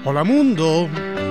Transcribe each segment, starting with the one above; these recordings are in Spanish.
Hola mundo.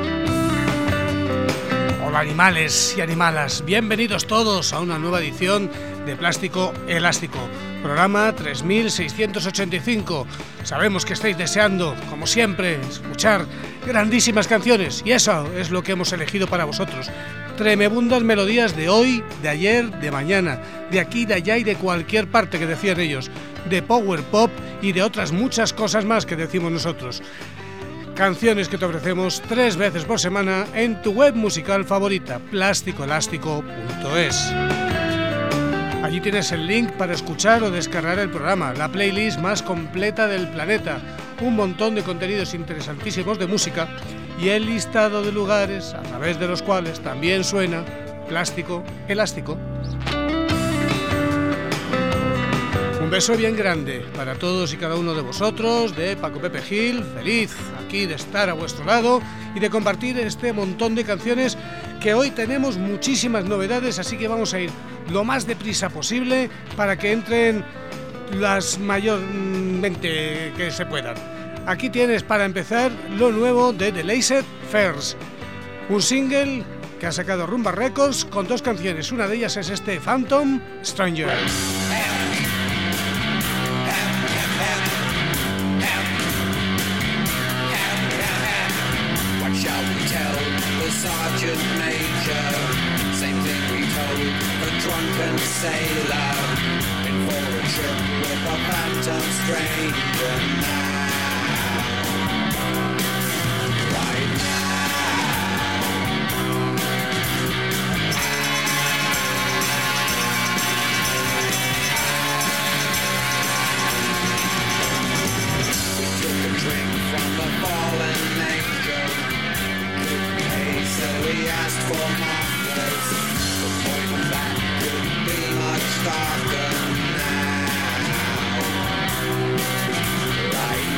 Hola animales y animalas. Bienvenidos todos a una nueva edición de Plástico Elástico. Programa 3685. Sabemos que estáis deseando, como siempre, escuchar grandísimas canciones y eso es lo que hemos elegido para vosotros. Tremebundas melodías de hoy, de ayer, de mañana, de aquí, de allá y de cualquier parte que decían ellos, de power pop y de otras muchas cosas más que decimos nosotros. Canciones que te ofrecemos 3 veces por semana en tu web musical favorita, plásticoelástico.es. Allí tienes el link para escuchar o descargar el programa, la playlist más completa del planeta, un montón de contenidos interesantísimos de música y el listado de lugares a través de los cuales también suena Plástico Elástico. Un beso bien grande para todos y cada uno de vosotros, de Paco Pepe Gil, feliz aquí de estar a vuestro lado y de compartir este montón de canciones que hoy tenemos muchísimas novedades, así que vamos a ir lo más deprisa posible para que entren las mayormente que se puedan. Aquí tienes para empezar lo nuevo de The Laser Fairs, un single que ha sacado Rumba Records con 2 canciones, una de ellas es este Phantom Stranger. Sergeant Major, same thing we told a drunken sailor in for a trip with a phantom stranger now. Right we took a drink from the fallen angel. So we asked for markers. The point of that could be much darker now. Right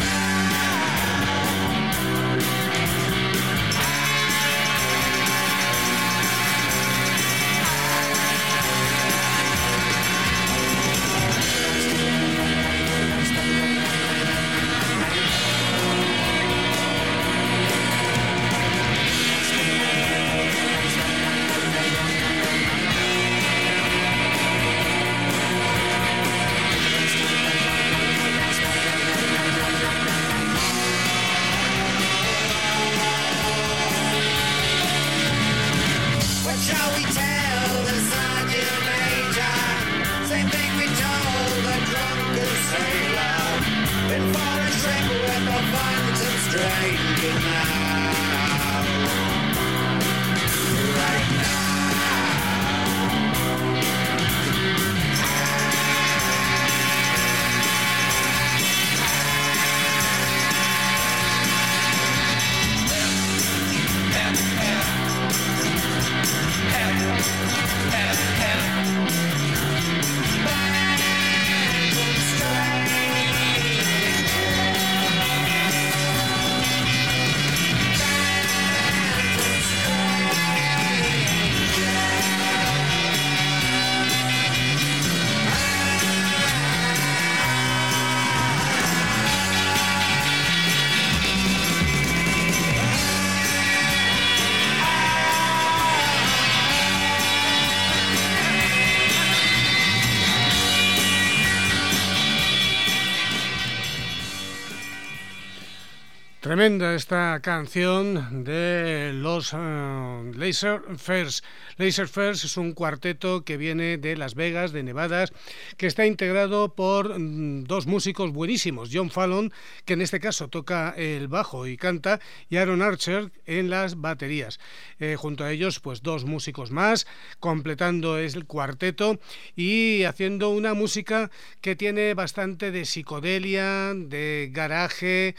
Tremenda esta canción de los Laser Fairs. Laser Fairs es un cuarteto que viene de Las Vegas, de Nevada, que está integrado por 2 músicos buenísimos. John Fallon, que en este caso toca el bajo y canta, y Aaron Archer en las baterías. Junto a ellos, pues 2 músicos más, completando el cuarteto y haciendo una música que tiene bastante de psicodelia, de garaje,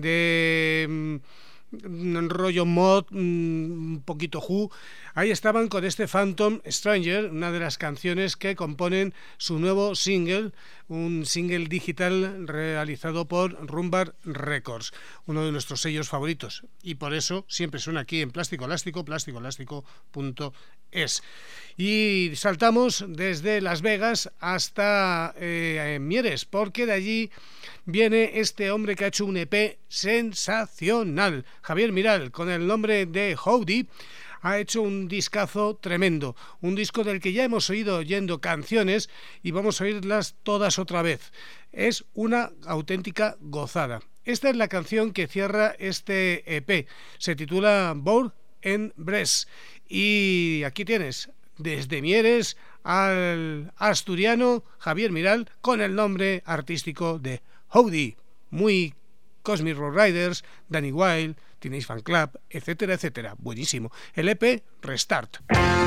de rollo mod, un poquito Who. Ahí estaban con este Phantom Stranger, una de las canciones que componen su nuevo single, un single digital realizado por Rumbar Records, uno de nuestros sellos favoritos, y por eso siempre suena aquí en Plástico Elástico, plásticoelástico.es. Y saltamos desde Las Vegas hasta Mieres, porque de allí viene este hombre que ha hecho un EP sensacional. Javier Miral, con el nombre de Howdy, ha hecho un discazo tremendo, un disco del que ya hemos ido oyendo canciones y vamos a oírlas todas otra vez. Es una auténtica gozada. Esta es la canción que cierra este EP, se titula Born en Brest, y aquí tienes desde Mieres al asturiano Javier Miral con el nombre artístico de Howdy, muy Cosmic Road Riders, Danny Wilde, Teenage Fan Club, etcétera, etcétera. Buenísimo. El EP Restart.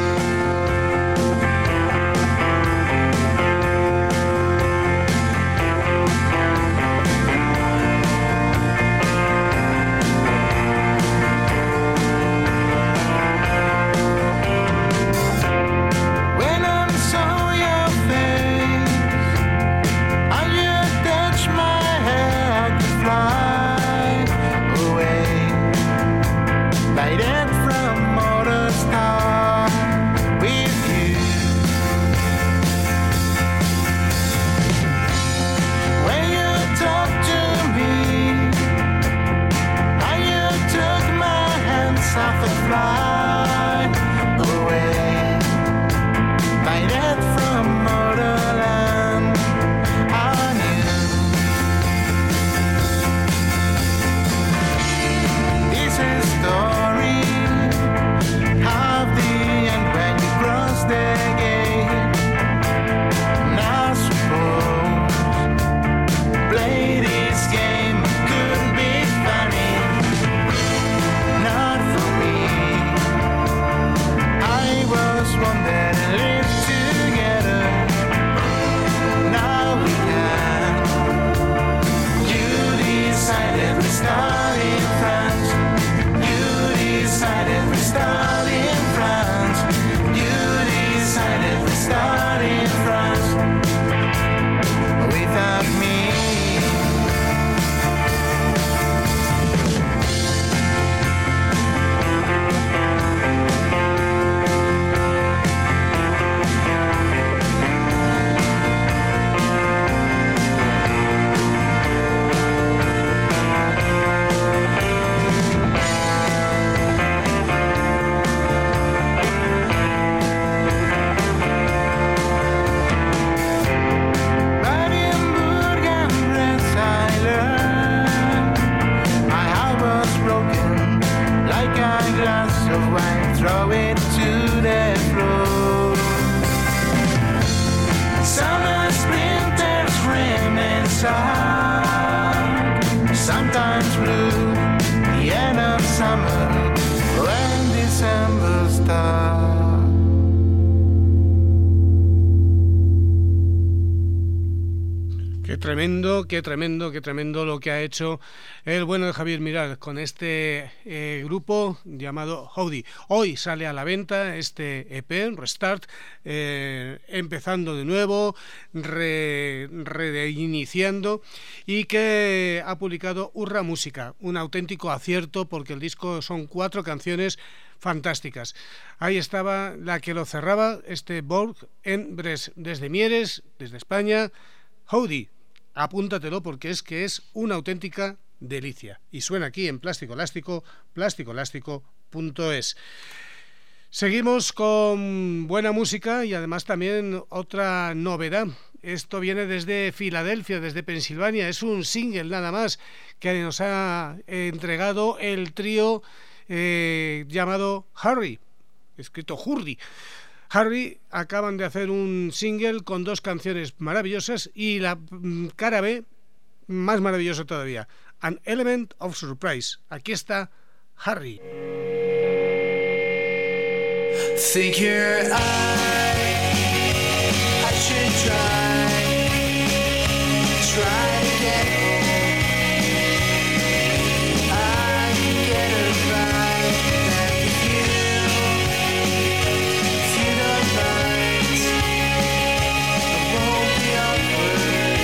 Qué tremendo lo que ha hecho el bueno de Javier Miral con este grupo llamado Howdy. Hoy sale a la venta este EP, Restart, empezando de nuevo, reiniciando, y que ha publicado Urra Música, un auténtico acierto porque el disco son 4 canciones fantásticas. Ahí estaba la que lo cerraba, este Borg en Brest, desde Mieres, desde España, Howdy. Apúntatelo porque es que es una auténtica delicia. Y suena aquí en Plástico Elástico, plásticoelástico.es. Seguimos con buena música y además también otra novedad. Esto viene desde Filadelfia, desde Pensilvania. Es un single nada más que nos ha entregado el trío llamado Harry, escrito Hurry. Harry acaban de hacer un single con 2 canciones maravillosas y la cara B más maravillosa todavía, An Element of Surprise. Aquí está Harry. Think your eye, I should try to get home. I can get a ride back with you. If you don't mind, I won't be awkward.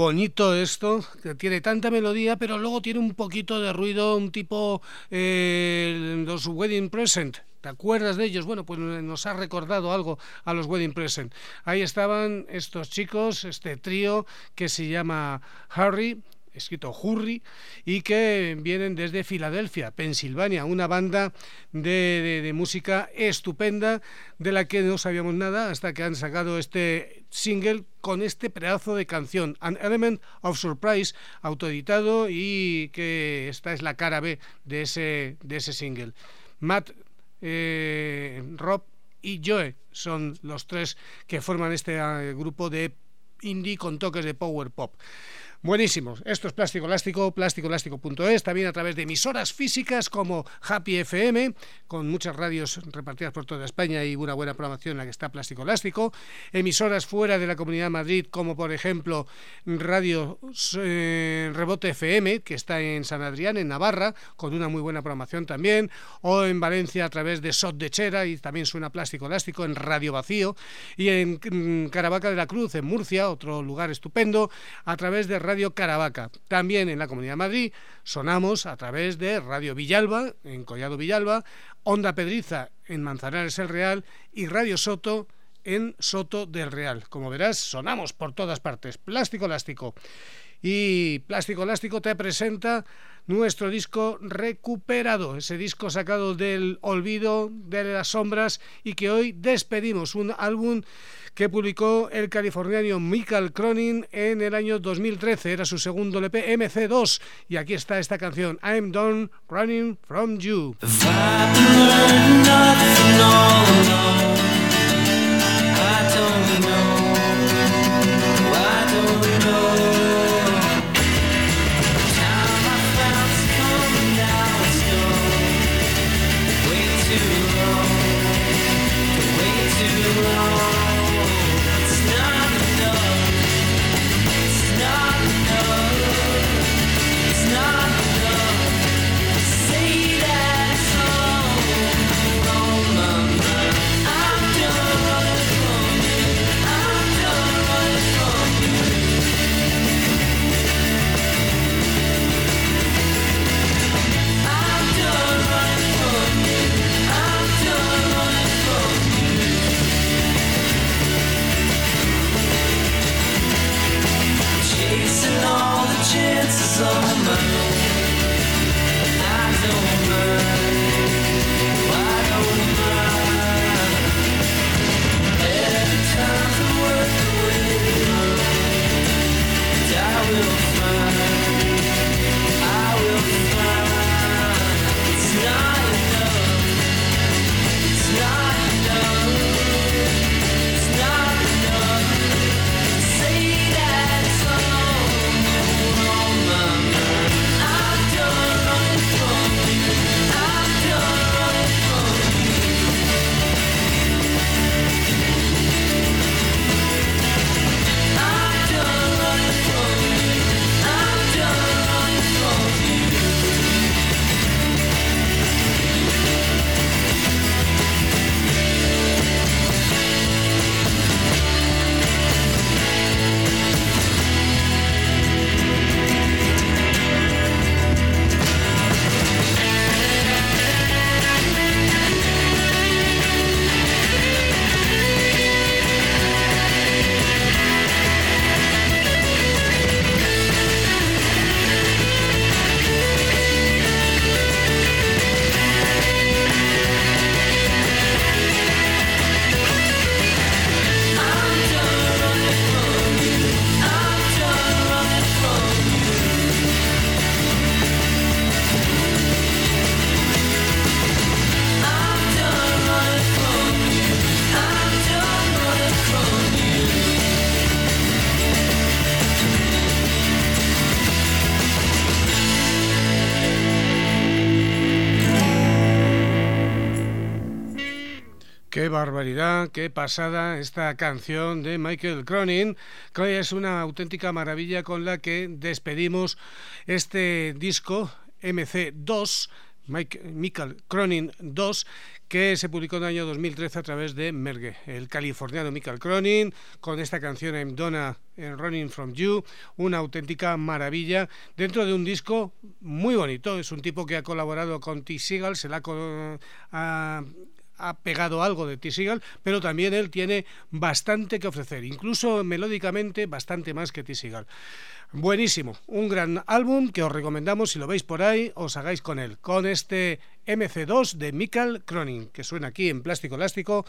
bonito esto, que tiene tanta melodía, pero luego tiene un poquito de ruido, un tipo los Wedding Present. ¿Te acuerdas de ellos? Bueno, pues nos ha recordado algo a los Wedding Present. Ahí estaban estos chicos, este trío que se llama Harry, escrito Hurry, y que vienen desde Filadelfia, Pensilvania, una banda de música estupenda de la que no sabíamos nada hasta que han sacado este single con este pedazo de canción, An Element of Surprise, autoeditado, y que esta es la cara B de ese single. Matt, Rob y Joe son los tres que forman este grupo de indie con toques de power pop. Buenísimos. Esto es Plástico Elástico, plasticoelástico.es, también a través de emisoras físicas como Happy FM, con muchas radios repartidas por toda España y una buena programación en la que está Plástico Elástico, emisoras fuera de la Comunidad de Madrid, como por ejemplo Radio Rebote FM, que está en San Adrián, en Navarra, con una muy buena programación también, o en Valencia a través de Sot de Chera, y también suena Plástico Elástico en Radio Vacío, y en Caravaca de la Cruz, en Murcia, otro lugar estupendo, a través de Radio Caravaca. También en la Comunidad de Madrid sonamos a través de Radio Villalba, en Collado Villalba, Onda Pedriza en Manzanares el Real y Radio Soto en Soto del Real. Como verás, sonamos por todas partes. Plástico Elástico. Y Plástico Elástico te presenta nuestro disco Recuperado, ese disco sacado del olvido, de las sombras, y que hoy despedimos, un álbum que publicó el californiano Michael Cronin en el año 2013, era su segundo LP, MC2, y aquí está esta canción, I'm Done Running From You. Qué barbaridad, qué pasada esta canción de Michael Cronin, que es una auténtica maravilla con la que despedimos este disco MC2 Michael Cronin 2, que se publicó en el año 2013 a través de Merge. El californiano Michael Cronin, con esta canción I'm Donna Running From You, una auténtica maravilla, dentro de un disco muy bonito. Es un tipo que ha colaborado con T. Seagal, se la ha pegado algo de T. Seagal, pero también él tiene bastante que ofrecer, incluso melódicamente bastante más que T. Seagal. Buenísimo, un gran álbum que os recomendamos, si lo veis por ahí, os hagáis con él, con este MC2 de Michael Cronin, que suena aquí en Plástico Elástico,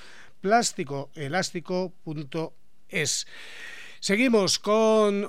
plásticoelástico.es. Seguimos con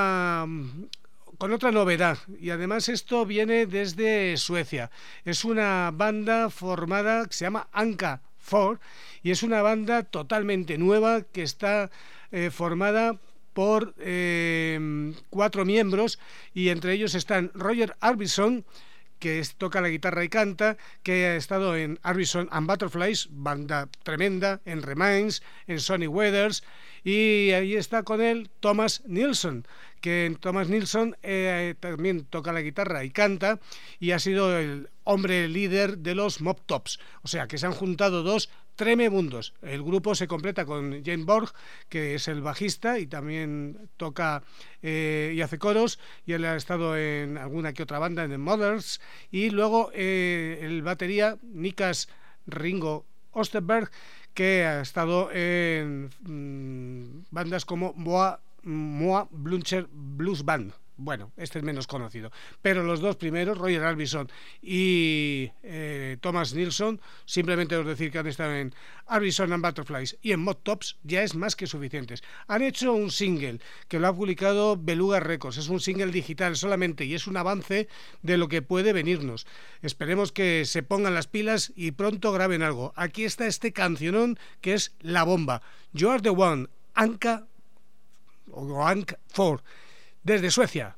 otra novedad, y además esto viene desde Suecia. Es una banda formada que se llama Anka 4, y es una banda totalmente nueva que está formada por 4 miembros, y entre ellos están Roger Orbison, que toca la guitarra y canta, que ha estado en Orbison and Butterflies, banda tremenda, en Remains, en Sonny Weathers, y ahí está con él Thomas Nilsson, que Thomas Nilsson también toca la guitarra y canta, y ha sido el hombre líder de los Mob Tops, o sea que se han juntado dos tremendos. El grupo se completa con Jane Borg, que es el bajista y también toca y hace coros, y él ha estado en alguna que otra banda, en The Mothers, y luego el batería Nikas Ringo Osterberg, que ha estado en bandas como Moa Bluncher Blues Band. Bueno, este es menos conocido, pero los dos primeros, Roger Orbison y Thomas Nilsson, simplemente os decir que han estado en Orbison and Butterflies y en Mob Tops, ya es más que suficientes. Han hecho un single que lo ha publicado Beluga Records, es un single digital solamente, y es un avance de lo que puede venirnos. Esperemos que se pongan las pilas y pronto graben algo. Aquí está este cancionón que es la bomba. You Are The One, Anka 4, desde Suecia.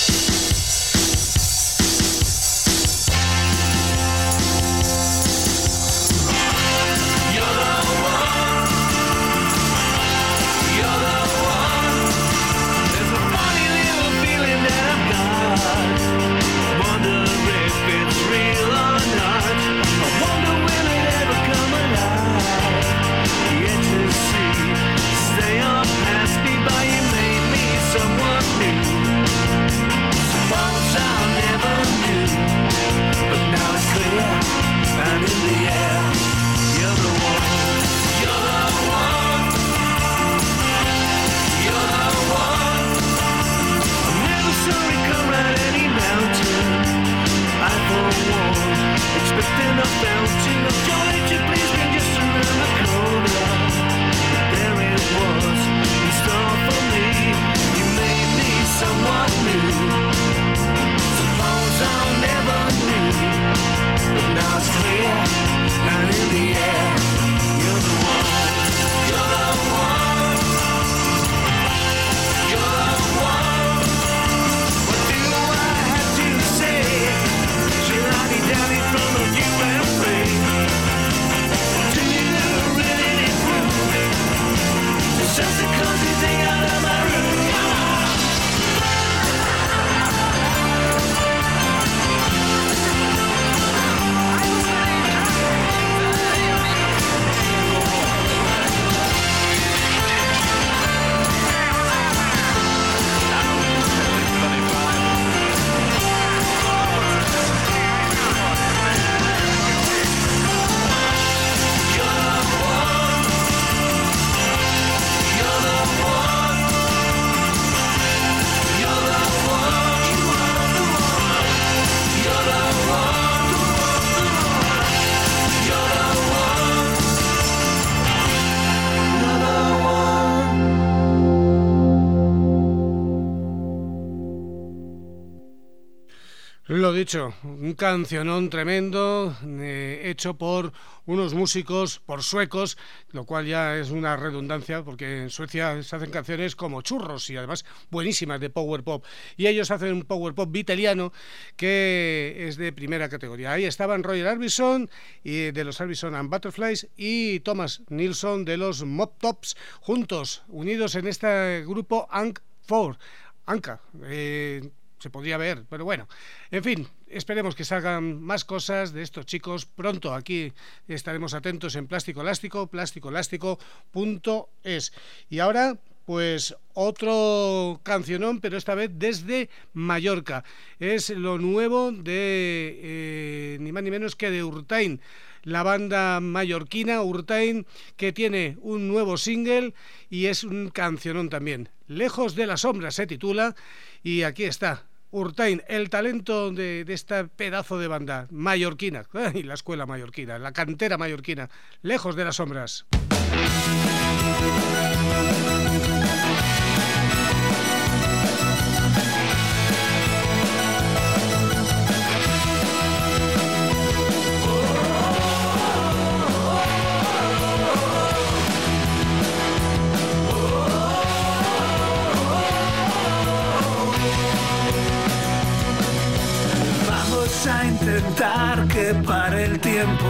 Expecting a fountain of joy to please me just around the corner. There it was, in store for me. You made me somewhat new. Suppose I never knew, but now it's clear, and in the air, you're the one, you're the one, you're the one. What do I have to say? Should I be down in front of you and pray? Do you really need proof? Just a cozy thing out of my room. Come on. Lo dicho, un cancionón tremendo, hecho por unos músicos, por suecos, lo cual ya es una redundancia, porque en Suecia se hacen canciones como churros y además buenísimas de power pop, y ellos hacen un power pop viteliano que es de primera categoría. Ahí estaban Roger Orbison y de los Orbison and Butterflies y Thomas Nilsson de los Mob Tops, juntos, unidos en este grupo Anka 4. Anka, se podría ver, pero bueno, en fin, esperemos que salgan más cosas de estos chicos pronto. Aquí estaremos atentos en Plástico Elástico, plasticoelástico.es. Y ahora, pues otro cancionón, pero esta vez desde Mallorca. Es lo nuevo de ni más ni menos que de Urtain, la banda mallorquina Urtain, que tiene un nuevo single y es un cancionón también. Lejos de la sombra se titula, y aquí está Urtain, el talento de esta pedazo de banda mallorquina, y la escuela mallorquina, la cantera mallorquina, Lejos de las sombras. A intentar que pare el tiempo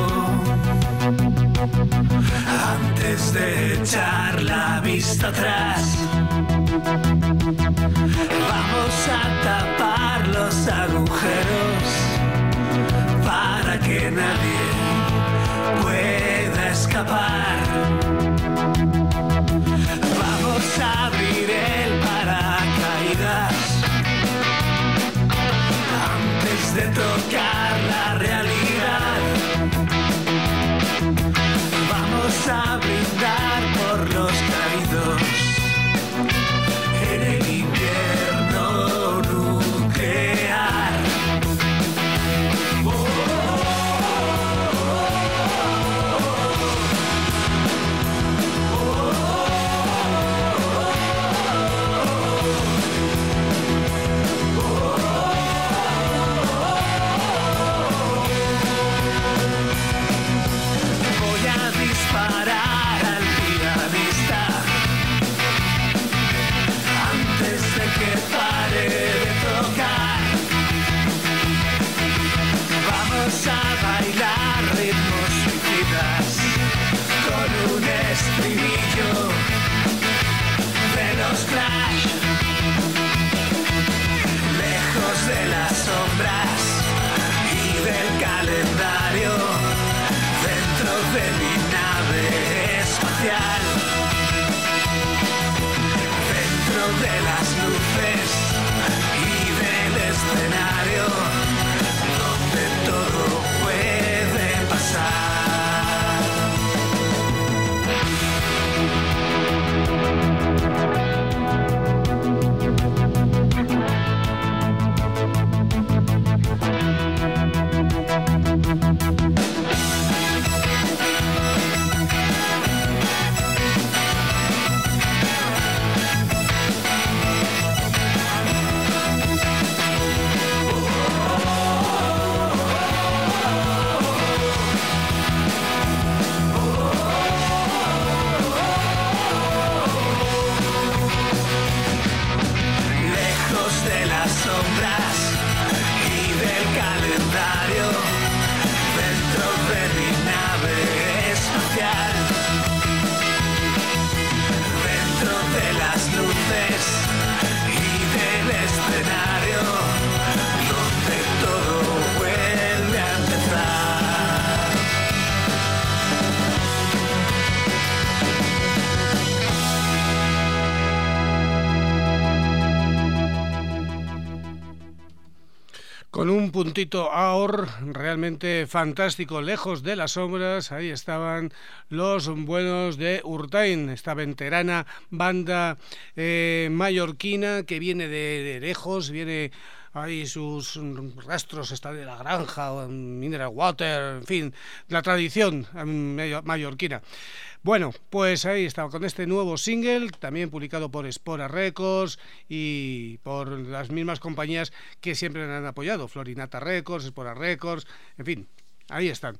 antes de echar la vista atrás. Vamos a tapar los agujeros para que nadie pueda escapar. Vamos a abrir el paracaídas de tocar la realidad. Vamos a brindar por los caídos en el invierno nuclear. Con un puntito AOR realmente fantástico, Lejos de las sombras. Ahí estaban los buenos de Urtain, esta veterana banda mallorquina que viene de lejos, viene ahí sus rastros, está de la granja, mineral water, en fin, la tradición mallorquina. Bueno, pues ahí estaba con este nuevo single, también publicado por Espora Records y por las mismas compañías que siempre han apoyado, Florinata Records, Espora Records, en fin, ahí están.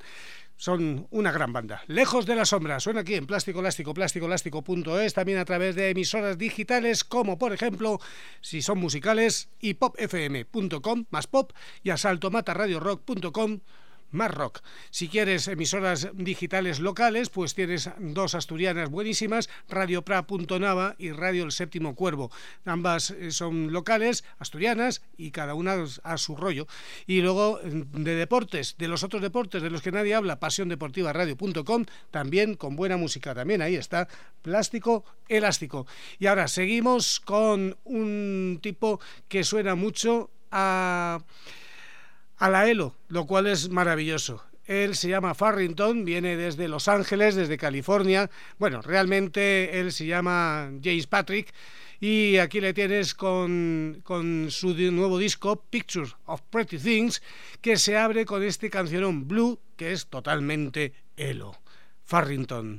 Son una gran banda. Lejos de la sombra, suena aquí en Plástico Elástico, plasticoelástico.es, también a través de emisoras digitales como, por ejemplo, si son musicales, hipopfm.com, más pop, y asaltomataradiorock.com, más rock. Si quieres emisoras digitales locales, pues tienes dos asturianas buenísimas, Radio Pra.nava y Radio El Séptimo Cuervo. Ambas son locales, asturianas, y cada una a su rollo. Y luego de deportes, de los otros deportes de los que nadie habla, pasiondeportivaradio.com, también con buena música. También ahí está Plástico Elástico. Y ahora seguimos con un tipo que suena mucho a la ELO, lo cual es maravilloso. Él se llama Farrington, viene desde Los Ángeles, desde California. Bueno, realmente él se llama James Patrick, y aquí le tienes con su nuevo disco Pictures of Pretty Things, que se abre con este cancionón Blue, que es totalmente ELO. Farrington.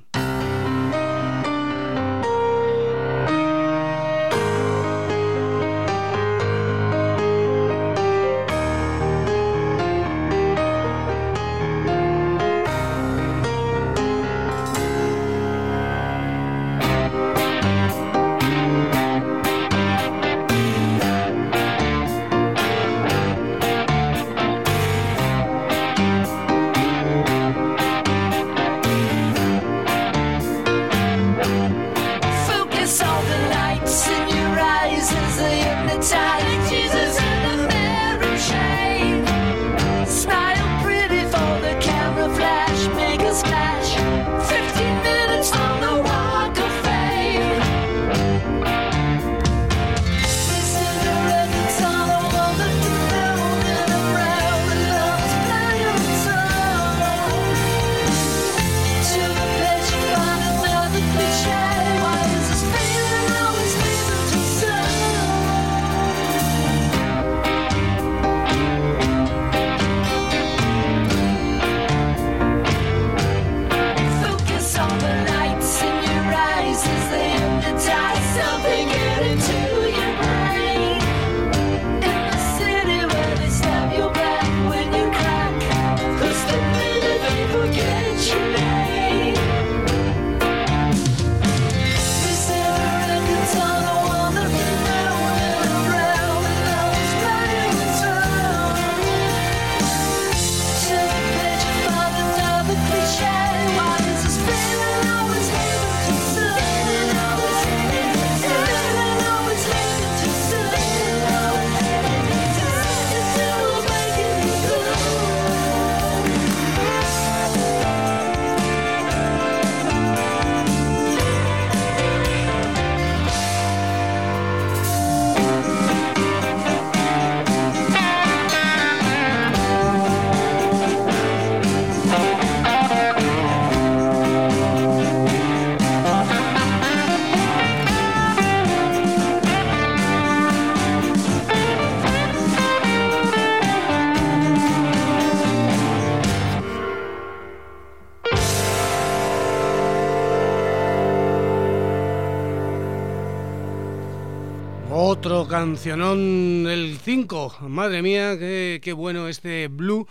Otro cancionón, el 5, madre mía, qué bueno este Blue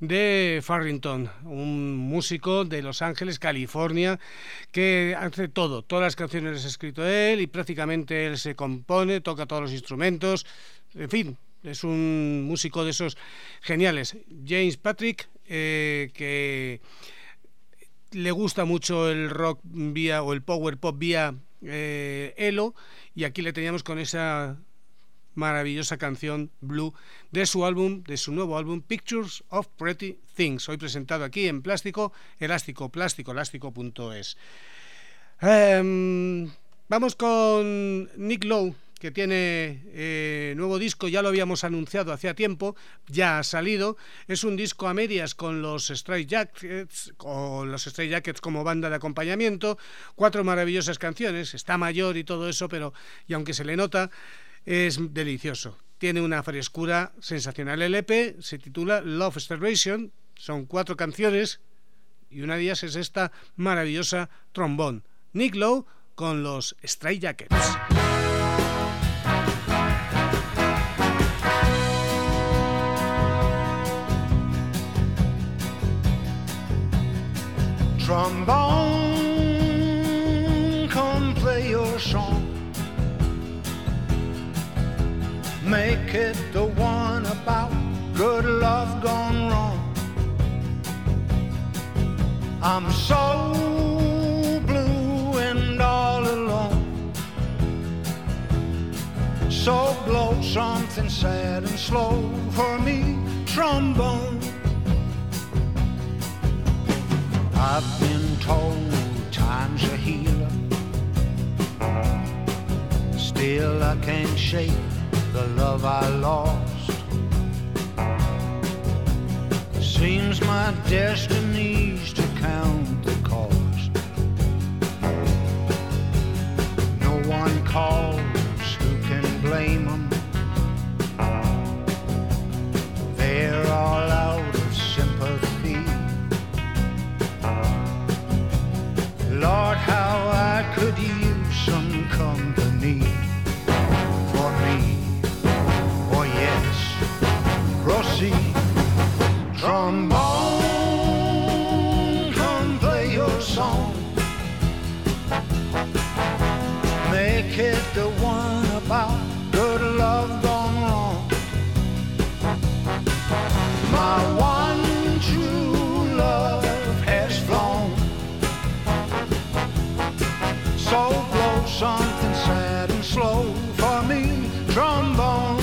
de Farrington, un músico de Los Ángeles, California, que hace todo, todas las canciones las ha escrito él y prácticamente él se compone, toca todos los instrumentos, en fin, es un músico de esos geniales. James Patrick, que le gusta mucho el rock vía o el power pop vía ELO, y aquí le teníamos con esa maravillosa canción Blue de su nuevo álbum Pictures of Pretty Things, hoy presentado aquí en Plástico Elástico, plásticoelástico.es. Vamos con Nick Lowe, que tiene nuevo disco, ya lo habíamos anunciado hacía tiempo, ya ha salido, es un disco a medias con los Stray Jackets, como banda de acompañamiento, 4 maravillosas canciones, está mayor y todo eso, pero y aunque se le nota, es delicioso, tiene una frescura sensacional. El EP se titula Love Starvation, son 4 canciones y una de ellas es esta maravillosa trombón. Nick Lowe con los Stray Jackets. Trombone, come play your song. Make it the one about good love gone wrong. I'm so blue and all alone. So blow something sad and slow for me, trombone. I've been told time's a healer. Still I can't shake the love I lost. Seems my destiny's to count the cost. No one calls, who can blame them? They're all out of sympathy. Lord, how I could use some company for me. Oh yes, proceed. Trombone, come play your song. Make it the one about good love gone wrong. My one true love has flown. So blow something sad and slow for me, trombone.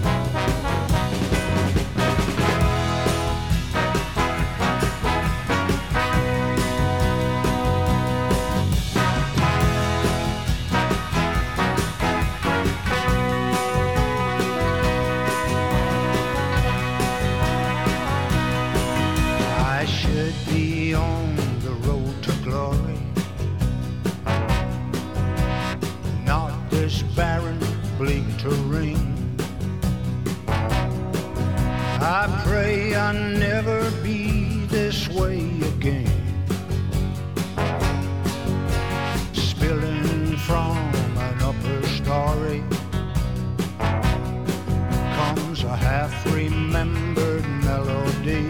I should be on the road to glory, not this barren, bleak terrain. I pray I never be this way again. Spilling from an upper story comes a half-remembered melody.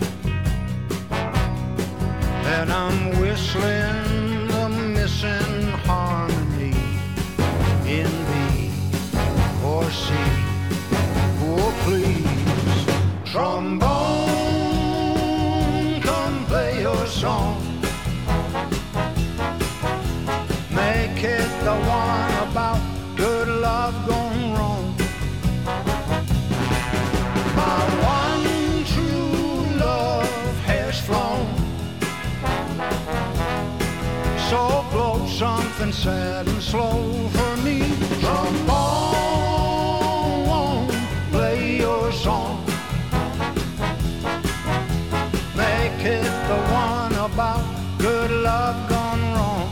And I'm whistling the missing harmony in B or C. Oh, please, trombone, come play your song. Make it the one about good love gone wrong. My one true love has flown. So blow something sad and slow for me, trombone, play your song. Make it the one about good love gone wrong.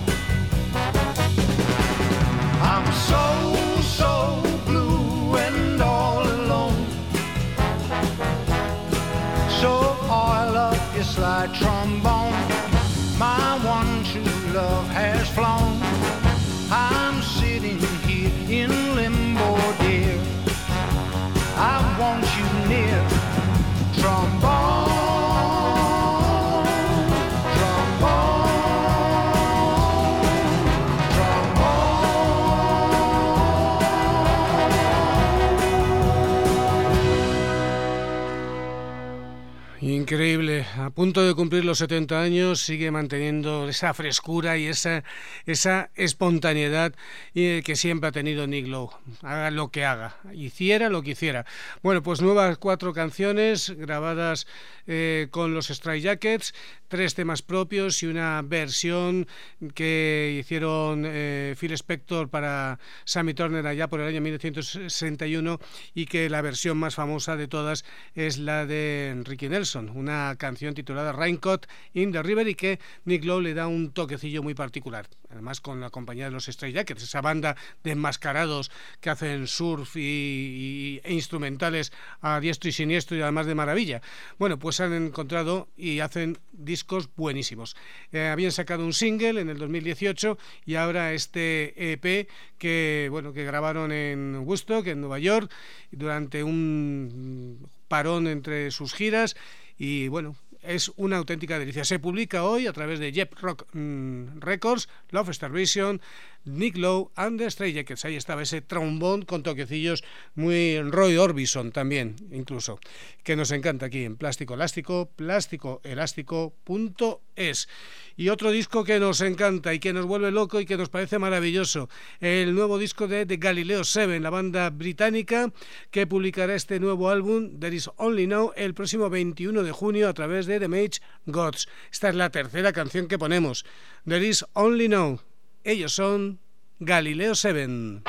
I'm so blue and all alone. So oil up your slide trombone. My one true love has flown. I'm sitting here in limbo, dear. I want you near, trombone, trombone, trombone. Increíble, a punto de cumplir los 70 años, sigue manteniendo esa frescura y esa espontaneidad que siempre ha tenido Nick Lowe, haga lo que haga, hiciera lo que hiciera. Bueno, pues nuevas 4 canciones grabadas con los Stray Jackets, 3 temas propios y una versión que hicieron Phil Spector para Sammy Turner allá por el año 1961, y que la versión más famosa de todas es la de Ricky Nelson, una canción titulada Raincoat in the River, y que Nick Lowe le da un toquecillo muy particular, además con la compañía de los Stray Jackets, esa banda de enmascarados que hacen surf e instrumentales a diestro y siniestro, y además de maravilla. Bueno, pues han encontrado y hacen discos buenísimos. Habían sacado un single en el 2018 y ahora este EP que grabaron en Woodstock, en Nueva York, durante un parón entre sus giras, y bueno, es una auténtica delicia. Se publica hoy a través de Jet Rock Records, Love Starvation, Nick Lowe and the Stray Jackets. Ahí estaba ese trombón con toquecillos muy Roy Orbison también, incluso, que nos encanta aquí en Plástico Elástico, plásticoelástico.es. Y otro disco que nos encanta y que nos vuelve loco y que nos parece maravilloso, el nuevo disco de The Galileo 7, la banda británica que publicará este nuevo álbum, There Is Only Now, el próximo 21 de junio a través de The Mage Gods. Esta es la tercera canción que ponemos, There Is Only Now. Ellos son Galileo 7.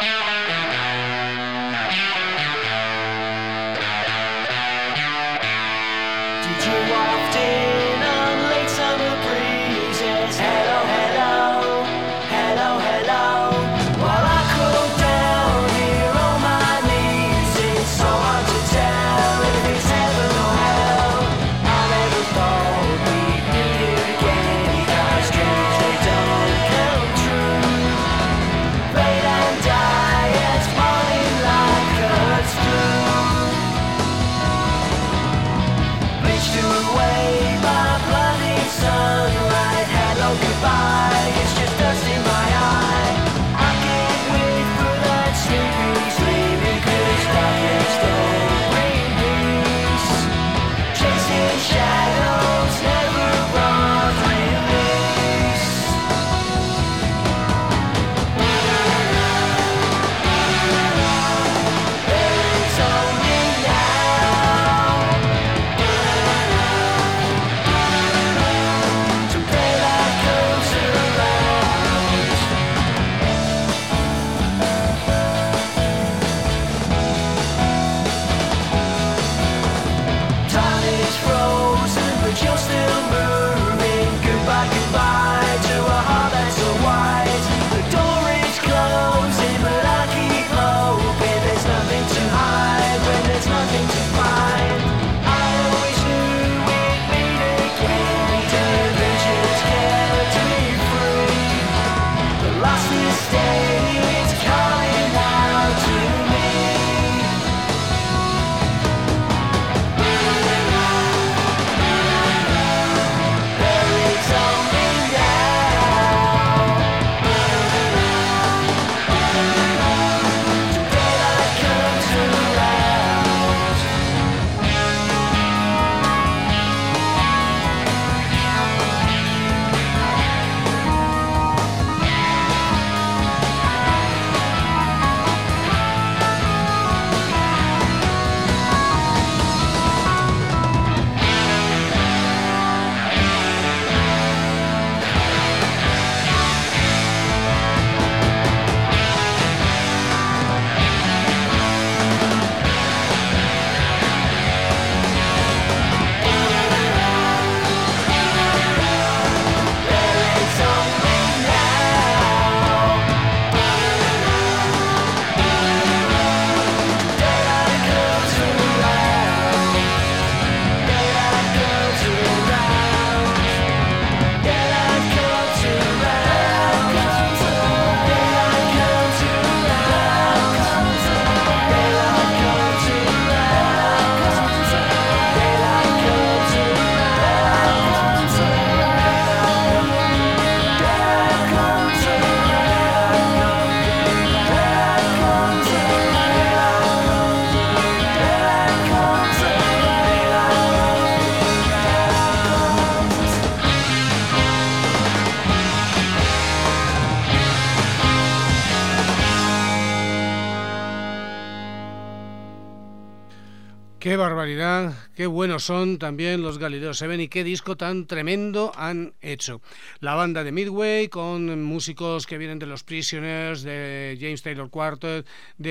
Qué barbaridad, qué buenos son también los Galileo 7 y qué disco tan tremendo han hecho. La banda de Midway con músicos que vienen de los Prisoners, de James Taylor Quartet,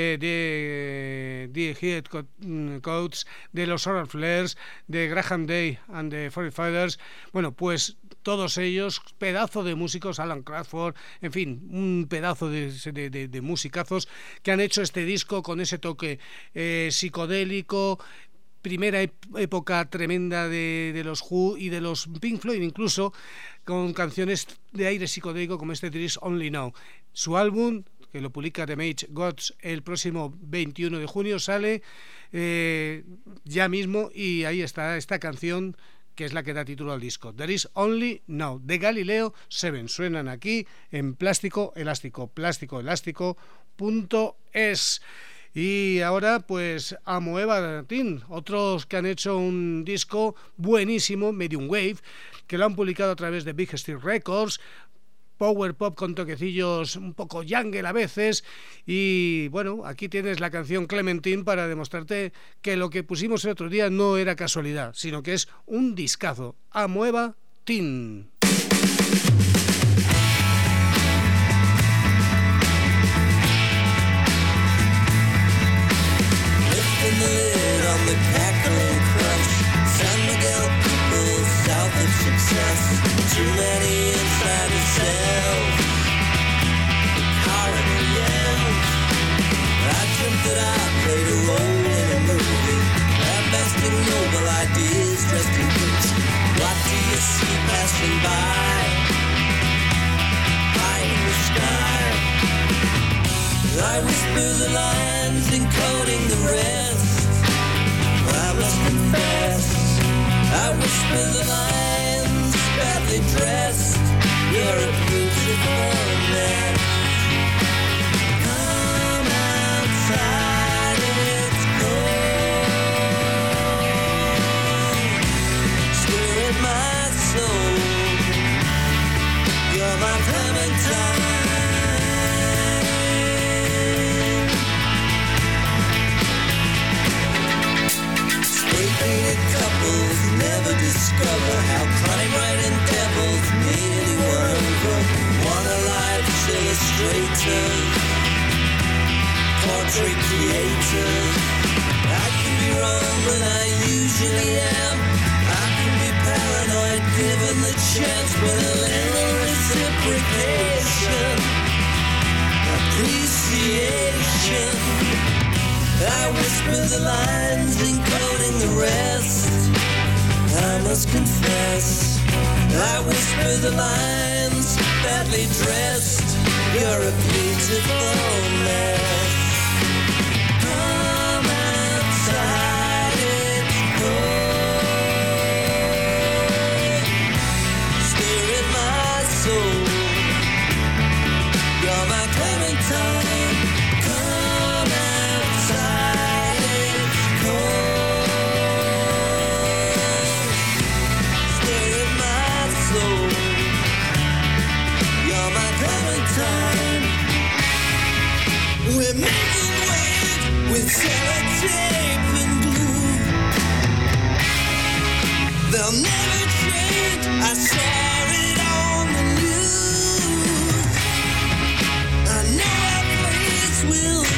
de Headcoats, de los Oral Flares, de Graham Day and the Furry Fighters. Bueno, pues todos ellos, pedazo de músicos, Alan Crawford, en fin, un pedazo de musicazos que han hecho este disco con ese toque psicodélico, primera época tremenda de los Who y de los Pink Floyd, incluso con canciones de aire psicodélico como este There Is Only Now. Su álbum, que lo publica The Mage Gods el próximo 21 de junio, sale ya mismo, y ahí está esta canción que es la que da título al disco. There is Only Now, de Galileo 7. Suenan aquí en Plástico Elástico, plásticoelástico.es. Y ahora pues Amoeba Teen, otros que han hecho un disco buenísimo, Medium Wave, que lo han publicado a través de Big Steel Records, power pop con toquecillos un poco jungle a veces. Y bueno, aquí tienes la canción Clementine para demostrarte que lo que pusimos el otro día no era casualidad, sino que es un discazo. Amoeba Teen. The lid on the cackling crunch. San Miguel people south of success. Too many inside the cells. Coroner yells. I dreamt that I played a role in a movie, lambasting noble ideas dressed in boots. What do you see passing by? High in the sky. I whisper the lines encoding the rest. I must confess, I whisper the lines badly dressed. You're a beautiful mess. Come outside, it's cold. Stir in my soul. You're my Clementine. Spray-painted couples never discover how crime-writing devils made anyone over. Wanna life's illustrators, portrait creators. I can be wrong, but I usually am. I can be paranoid given the chance, but a little reciprocation, appreciation. I whisper the lines encoding the rest. I must confess, I whisper the lines badly dressed. You're a beautiful mess. Come outside, it's cold. Stir in my soul. You're my Clementine. Come outside, it's cold. Stir in my soul. You're my Clementine. We're making wave with sellotape and glue. They'll never change. I saw it on the news. I know our place will do.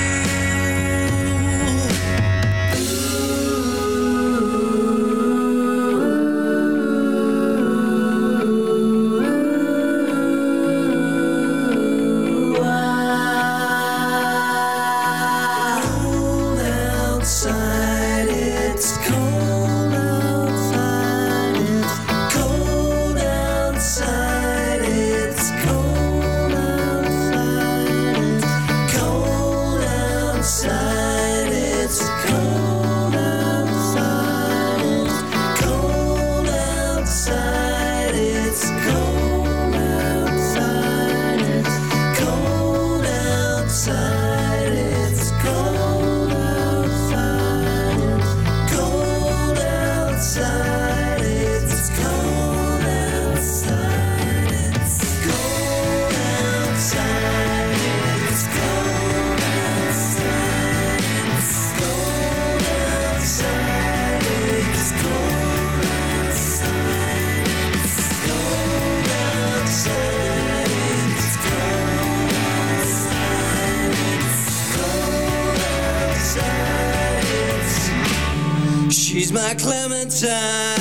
Cold outside, it's cold outside, it's cold outside, it's cold outside, it's cold outside, it's cold outside, it's cold outside, it's cold outside, it's cold outside, it's cold outside, it's cold outside, it's cold outside, it's cold outside, it's cold outside, it's cold outside, it's cold outside, it's cold outside, it's cold outside, it's cold outside, it's she's my Clementine.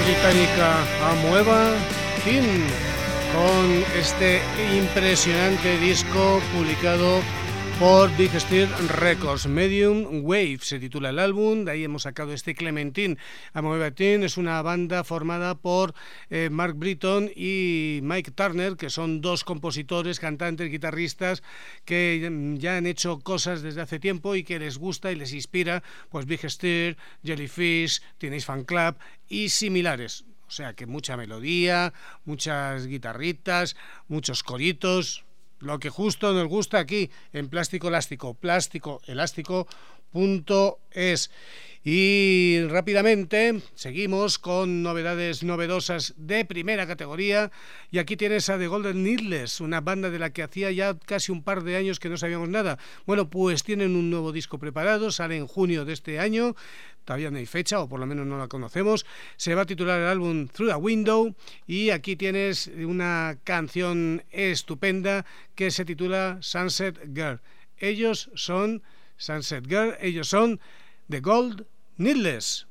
británica Amoeba Teen con este impresionante disco publicado por Big Stir Records. Medium Wave se titula el álbum, de ahí hemos sacado este Clementine. Amoeba Teen es una banda formada por Mark Britton y Mike Turner, que son dos compositores, cantantes, guitarristas que ya han hecho cosas desde hace tiempo y que les gusta y les inspira, pues Big Stir, Jellyfish, Teenage Fan Club y similares. O sea que mucha melodía, muchas guitarritas, muchos coritos, lo que justo nos gusta aquí en Plástico Elástico, plásticoelástico.es. Y rápidamente seguimos con novedades novedosas de primera categoría, y aquí tienes a The Golden Needles, una banda de la que hacía ya casi un par de años que no sabíamos nada. Bueno, pues tienen un nuevo disco preparado, sale en junio de este año, todavía no hay fecha, o por lo menos no la conocemos. Se va a titular el álbum Through a Window, y aquí tienes una canción estupenda que se titula Sunset Girl. Ellos son Sunset Girl, ellos son The Gold Needles.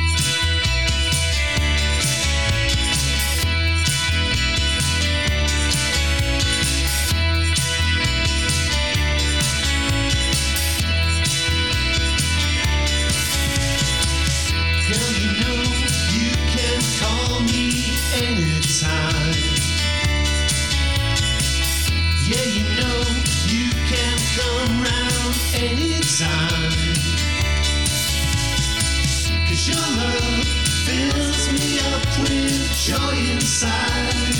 Your love fills me up with joy inside.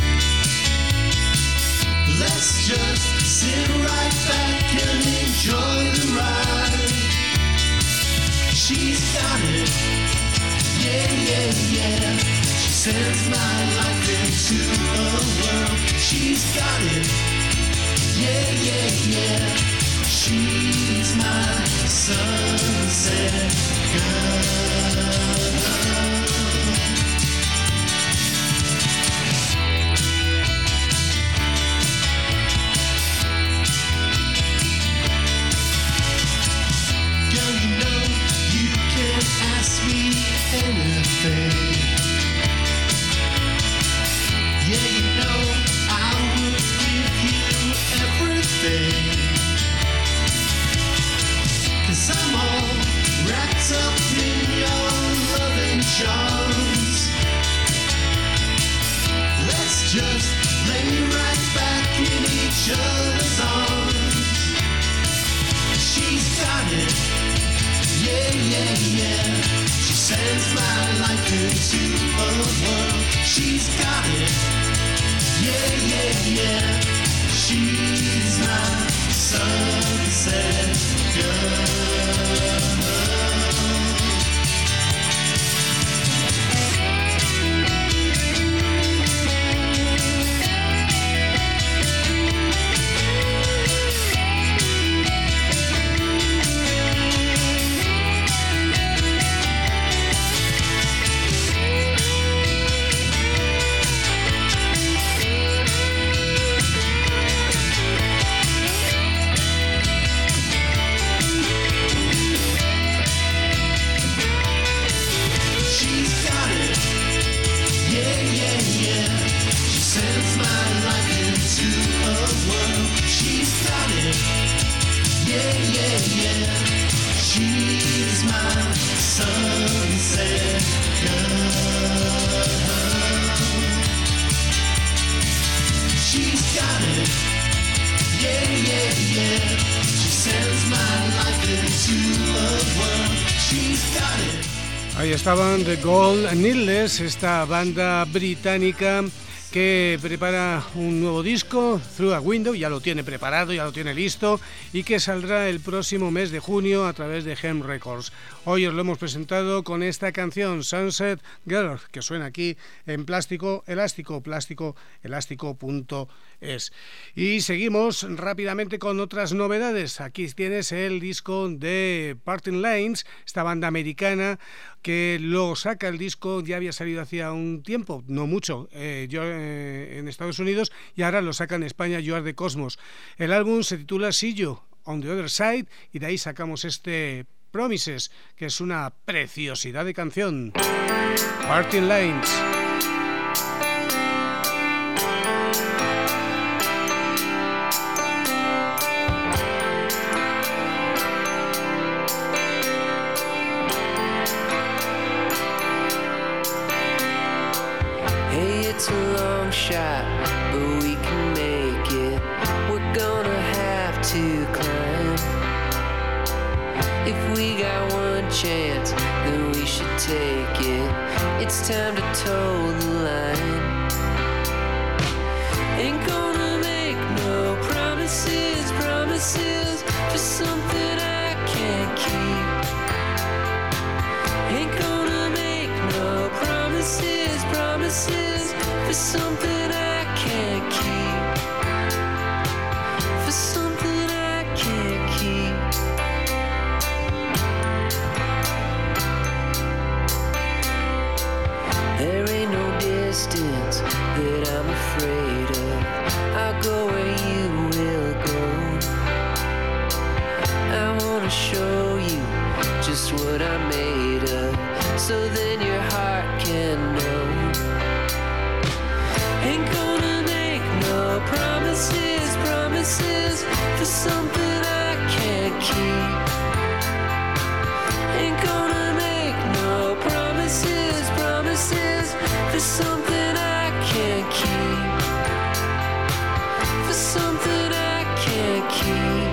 Let's just sit right back and enjoy the ride. She's got it, yeah, yeah, yeah. She sends my life into a world. She's got it, yeah, yeah, yeah. She's my sunset girl. Girl, you know you can ask me anything. Yeah, you know I would give you everything. 'Cause I'm all wrapped up in your loving charms. Let's just lay right back in each other's arms. She's got it, yeah, yeah, yeah. She sends my life into a world. She's got it, yeah, yeah, yeah. She's my sunset girl. Ahí estaban The Gold Needles, esta banda británica que prepara un nuevo disco, Through a Window, ya lo tiene preparado, ya lo tiene listo, y que saldrá el próximo mes de junio a través de Hem Records. Hoy os lo hemos presentado con esta canción, Sunset Girl, que suena aquí en Plástico Elástico, plásticoelástico.es. Y seguimos rápidamente con otras novedades. Aquí tienes el disco de Parting Lines, esta banda americana que lo saca el disco, ya había salido hacía un tiempo, no mucho, en Estados Unidos, y ahora lo saca en España, You Are the Cosmos. El álbum se titula See You on the Other Side, y de ahí sacamos este Promises, que es una preciosidad de canción. Party Lines. It's a long shot, but we can make it. We're gonna have to climb. If we got one chance, then we should take it. It's time to toe the line. Ain't gonna make no promises, promises for something I can't keep. Ain't gonna make no promises, promises for something I can't keep. For something I can't keep. There ain't no distance that I'm afraid of. I'll go where you will go. I wanna show you just what I'm made of, so then your heart can know. Ain't gonna make no promises, promises for something I can't keep. Ain't gonna make no promises, promises for something I can't keep. For something I can't keep.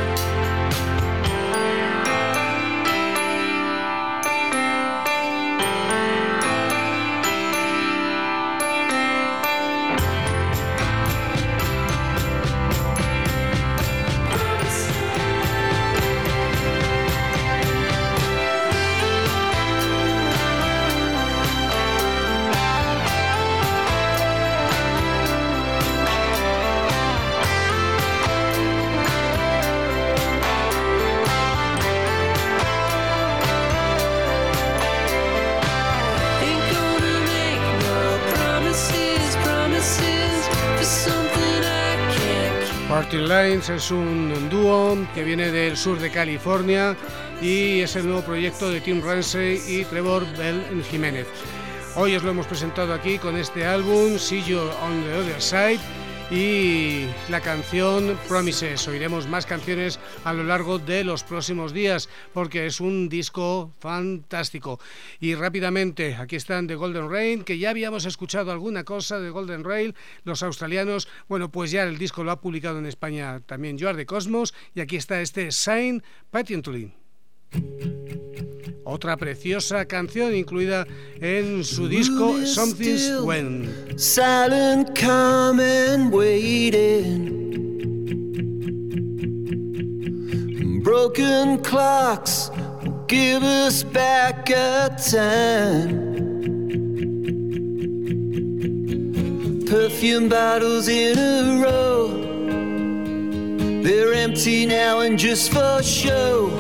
Party Lines es un dúo que viene del sur de California y es el nuevo proyecto de Tim Ramsey y Trevor Bell Jiménez. Hoy os lo hemos presentado aquí con este álbum, See You on the Other Side, y la canción Promises. Oiremos más canciones a lo largo de los próximos días porque es un disco fantástico. Y rápidamente, aquí están The Golden Rain, que ya habíamos escuchado alguna cosa de Golden Rain, los australianos. Bueno, pues ya el disco lo ha publicado en España también You Are the Cosmos, y aquí está este Sign Patiently. Otra preciosa canción incluida en su disco Something's When. Silent, calm and waiting. Broken clocks will give us back a time. Perfume bottles in a row. They're empty now and just for show.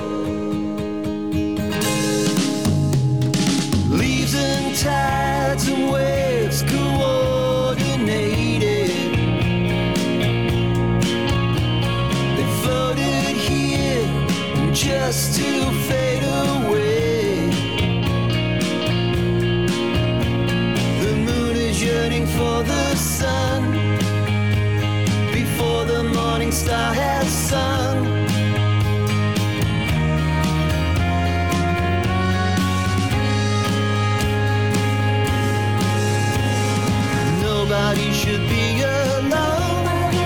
Tides and waves coordinated. They floated here just to fade away. The moon is yearning for the sun before the morning star has sung. Nobody should be alone.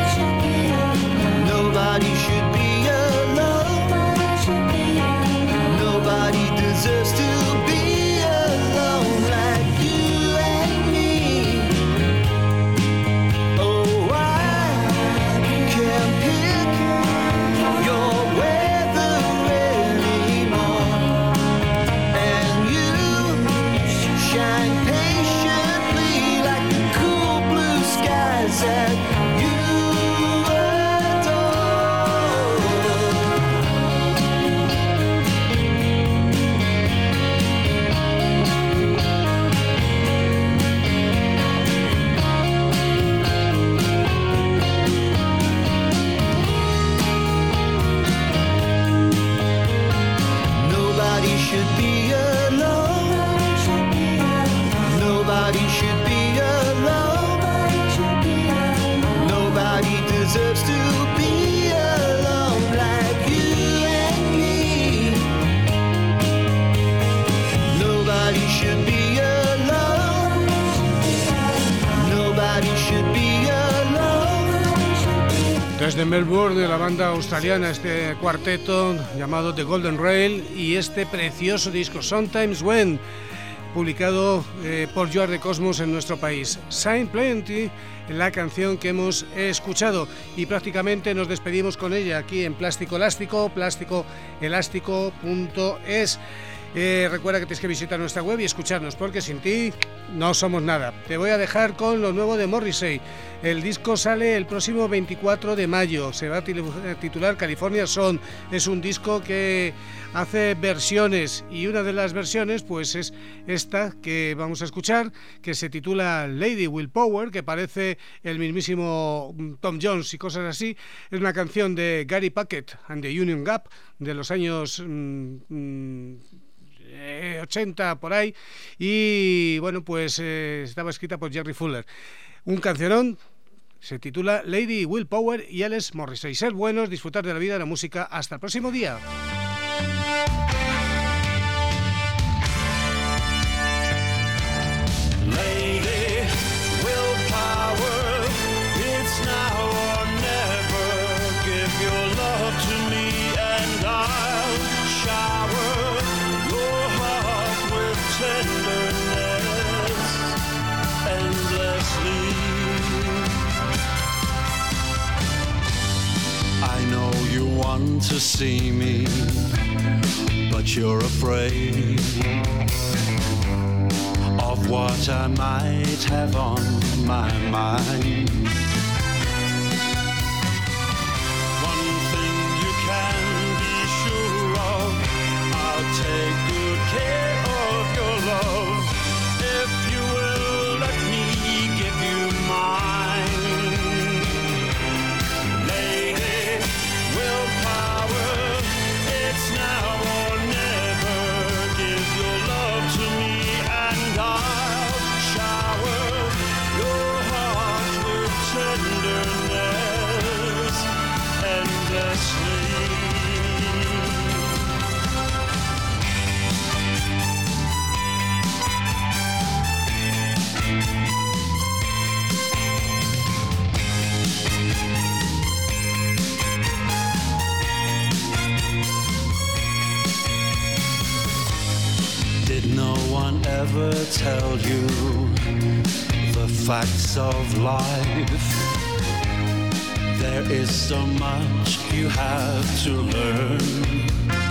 Nobody should be alone. Nobody deserves to be alone like you and me. Oh, I can't pick your weather anymore. And you shine patiently like the cool blue skies Desde Melbourne, la banda australiana, este cuarteto llamado The Golden Rail y este precioso disco Sometimes When, publicado por You Are The Cosmos en nuestro país. Saint Plenty, la canción que hemos escuchado, y prácticamente nos despedimos con ella aquí en Plástico Elástico, plásticoelástico.es. Recuerda que tienes que visitar nuestra web y escucharnos, porque sin ti no somos nada. Te voy a dejar con lo nuevo de Morrissey. El disco sale el próximo 24 de mayo. Se va a titular California Son. Es un disco que hace versiones, y una de las versiones pues es esta que vamos a escuchar, que se titula Lady Willpower, que parece el mismísimo Tom Jones y cosas así. Es una canción de Gary Puckett and the Union Gap de los años 80 por ahí, y bueno, pues estaba escrita por Jerry Fuller. Un cancionón, se titula Lady Willpower, y él es Morrissey. Ser buenos, disfrutar de la vida y la música. Hasta el próximo día. Lady, willpower, it's now or never. Give your love to me and I'll shower your heart with tenderness endlessly. I know you want to see me, but you're afraid of what I might have on my mind. One thing you can be sure of, I'll take good care of your love, if you will let me give you mine. Lady, willpower, it's now or never. Give your love to me and I'll shower your heart with tenderness endlessly. Did no one ever tell you the facts of life? There is so much you have to learn.